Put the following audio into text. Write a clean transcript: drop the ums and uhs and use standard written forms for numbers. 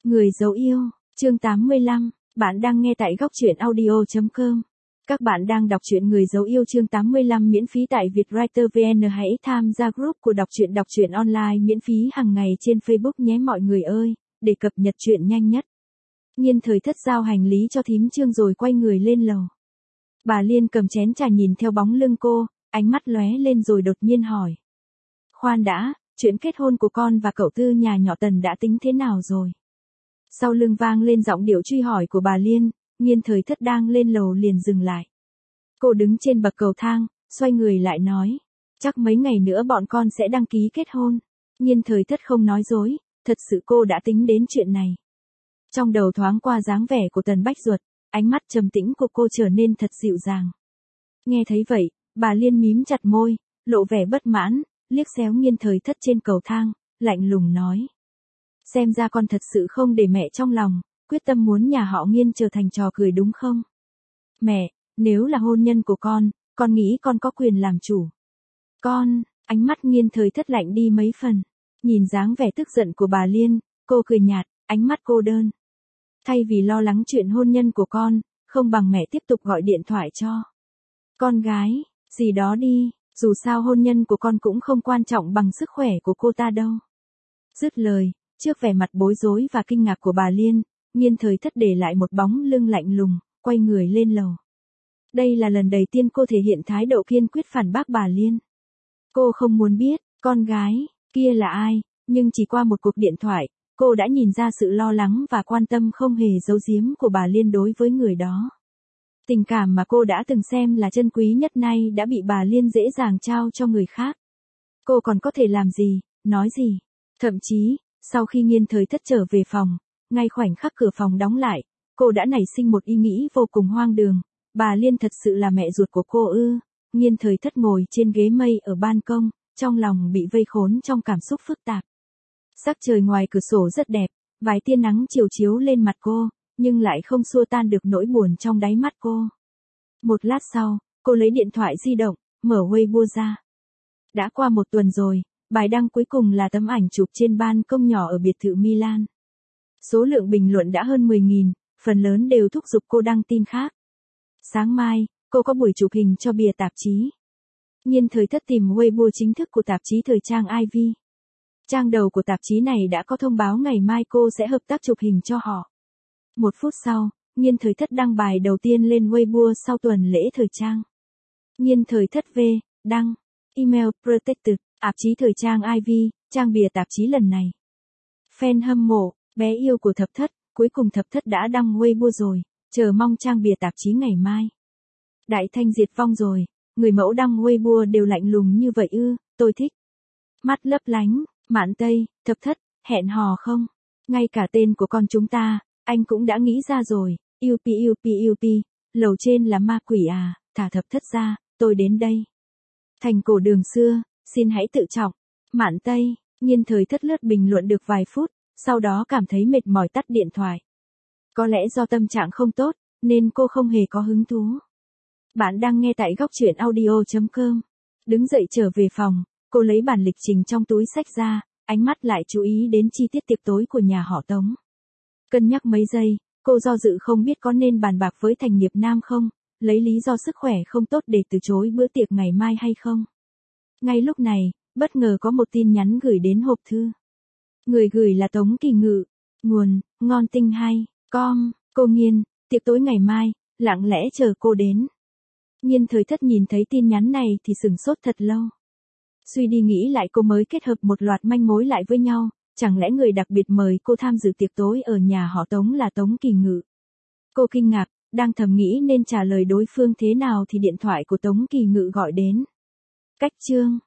Người dấu yêu, chương 85, bạn đang nghe tại góc truyện audio.com. Các bạn đang đọc truyện Người dấu yêu chương 85 miễn phí tại Vietwriter VN. Hãy tham gia group của đọc truyện online miễn phí hàng ngày trên Facebook nhé mọi người ơi, để cập nhật truyện nhanh nhất. Nhiên Thời Thất giao hành lý cho thím Trương rồi quay người lên lầu. Bà Liên cầm chén trà nhìn theo bóng lưng cô, ánh mắt lóe lên rồi đột nhiên hỏi. Khoan đã, chuyện kết hôn của con và cậu Tư nhà nhỏ Tần đã tính thế nào rồi? Sau lưng vang lên giọng điệu truy hỏi của bà Liên, Nhiên Thời Thất đang lên lầu liền dừng lại. Cô đứng trên bậc cầu thang, xoay người lại nói. Chắc mấy ngày nữa bọn con sẽ đăng ký kết hôn. Nhiên Thời Thất không nói dối, thật sự cô đã tính đến chuyện này. Trong đầu thoáng qua dáng vẻ của Tần Bách Duật, ánh mắt trầm tĩnh của cô trở nên thật dịu dàng. Nghe thấy vậy, bà Liên mím chặt môi, lộ vẻ bất mãn, liếc xéo Nhiên Thời Thất trên cầu thang, lạnh lùng nói. Xem ra con thật sự không để mẹ trong lòng, quyết tâm muốn nhà họ Nhiên trở thành trò cười đúng không? Mẹ, nếu là hôn nhân của con nghĩ con có quyền làm chủ. Con, ánh mắt Nhiên Thời Thất lạnh đi mấy phần. Nhìn dáng vẻ tức giận của bà Liên, cô cười nhạt, ánh mắt cô đơn. Thay vì lo lắng chuyện hôn nhân của con, không bằng mẹ tiếp tục gọi điện thoại cho con gái, gì đó đi, dù sao hôn nhân của con cũng không quan trọng bằng sức khỏe của cô ta đâu. Dứt lời, trước vẻ mặt bối rối và kinh ngạc của bà Liên, Nhiên Thời Thất để lại một bóng lưng lạnh lùng, quay người lên lầu. Đây là lần đầu tiên cô thể hiện thái độ kiên quyết phản bác bà Liên. Cô không muốn biết, con gái kia là ai, nhưng chỉ qua một cuộc điện thoại, cô đã nhìn ra sự lo lắng và quan tâm không hề giấu giếm của bà Liên đối với người đó. Tình cảm mà cô đã từng xem là chân quý nhất nay đã bị bà Liên dễ dàng trao cho người khác. Cô còn có thể làm gì, nói gì? Thậm chí, sau khi Nhiên Thời Thất trở về phòng, ngay khoảnh khắc cửa phòng đóng lại, cô đã nảy sinh một ý nghĩ vô cùng hoang đường. Bà Liên thật sự là mẹ ruột của cô ư? Nhiên Thời Thất ngồi trên ghế mây ở ban công, trong lòng bị vây khốn trong cảm xúc phức tạp. Sắc trời ngoài cửa sổ rất đẹp, vài tia nắng chiều chiếu lên mặt cô, nhưng lại không xua tan được nỗi buồn trong đáy mắt cô. Một lát sau, cô lấy điện thoại di động, mở Weibo ra. Đã qua một tuần rồi, bài đăng cuối cùng là tấm ảnh chụp trên ban công nhỏ ở biệt thự Milan. Số lượng bình luận đã hơn 10.000, phần lớn đều thúc giục cô đăng tin khác. Sáng mai, cô có buổi chụp hình cho bìa tạp chí. Nhiên Thời Thất tìm Weibo chính thức của tạp chí thời trang Ivy. Trang đầu của tạp chí này đã có thông báo ngày mai cô sẽ hợp tác chụp hình cho họ. Một phút sau, Nhiên Thời Thất đăng bài đầu tiên lên Weibo sau tuần lễ thời trang. Nhiên Thời Thất V, đăng, email protected, tạp chí thời trang Ivy, trang bìa tạp chí lần này. Fan hâm mộ, bé yêu của Thập Thất, cuối cùng Thập Thất đã đăng Weibo rồi, chờ mong trang bìa tạp chí ngày mai. Đại Thanh diệt vong rồi, người mẫu đăng Weibo đều lạnh lùng như vậy ư, tôi thích. Mắt lấp lánh, Mạn Tây, Thập Thất, hẹn hò không? Ngay cả tên của con chúng ta, anh cũng đã nghĩ ra rồi, UP, lầu trên là ma quỷ à, thả Thập Thất ra, tôi đến đây. Thành cổ đường xưa, xin hãy tự trọng. Mạn Tây, Nhiên Thời Thất lướt bình luận được vài phút, sau đó cảm thấy mệt mỏi tắt điện thoại. Có lẽ do tâm trạng không tốt, nên cô không hề có hứng thú. Bạn đang nghe tại góc truyện audio.com. Đứng dậy trở về phòng, cô lấy bản lịch trình trong túi xách ra, ánh mắt lại chú ý đến chi tiết tiệc tối của nhà họ Tống. Cân nhắc mấy giây, cô do dự không biết có nên bàn bạc với Thành Nghiệp Nam không, lấy lý do sức khỏe không tốt để từ chối bữa tiệc ngày mai hay không. Ngay lúc này, bất ngờ có một tin nhắn gửi đến hộp thư. Người gửi là Tống Kỳ Ngự, nguồn, ngon tinh hay, com, cô Nhiên, tiệc tối ngày mai, lặng lẽ chờ cô đến. Nhiên Thời Thất nhìn thấy tin nhắn này thì sửng sốt thật lâu. Suy đi nghĩ lại cô mới kết hợp một loạt manh mối lại với nhau, chẳng lẽ người đặc biệt mời cô tham dự tiệc tối ở nhà họ Tống là Tống Kỳ Ngự. Cô kinh ngạc, đang thầm nghĩ nên trả lời đối phương thế nào thì điện thoại của Tống Kỳ Ngự gọi đến. Cách chương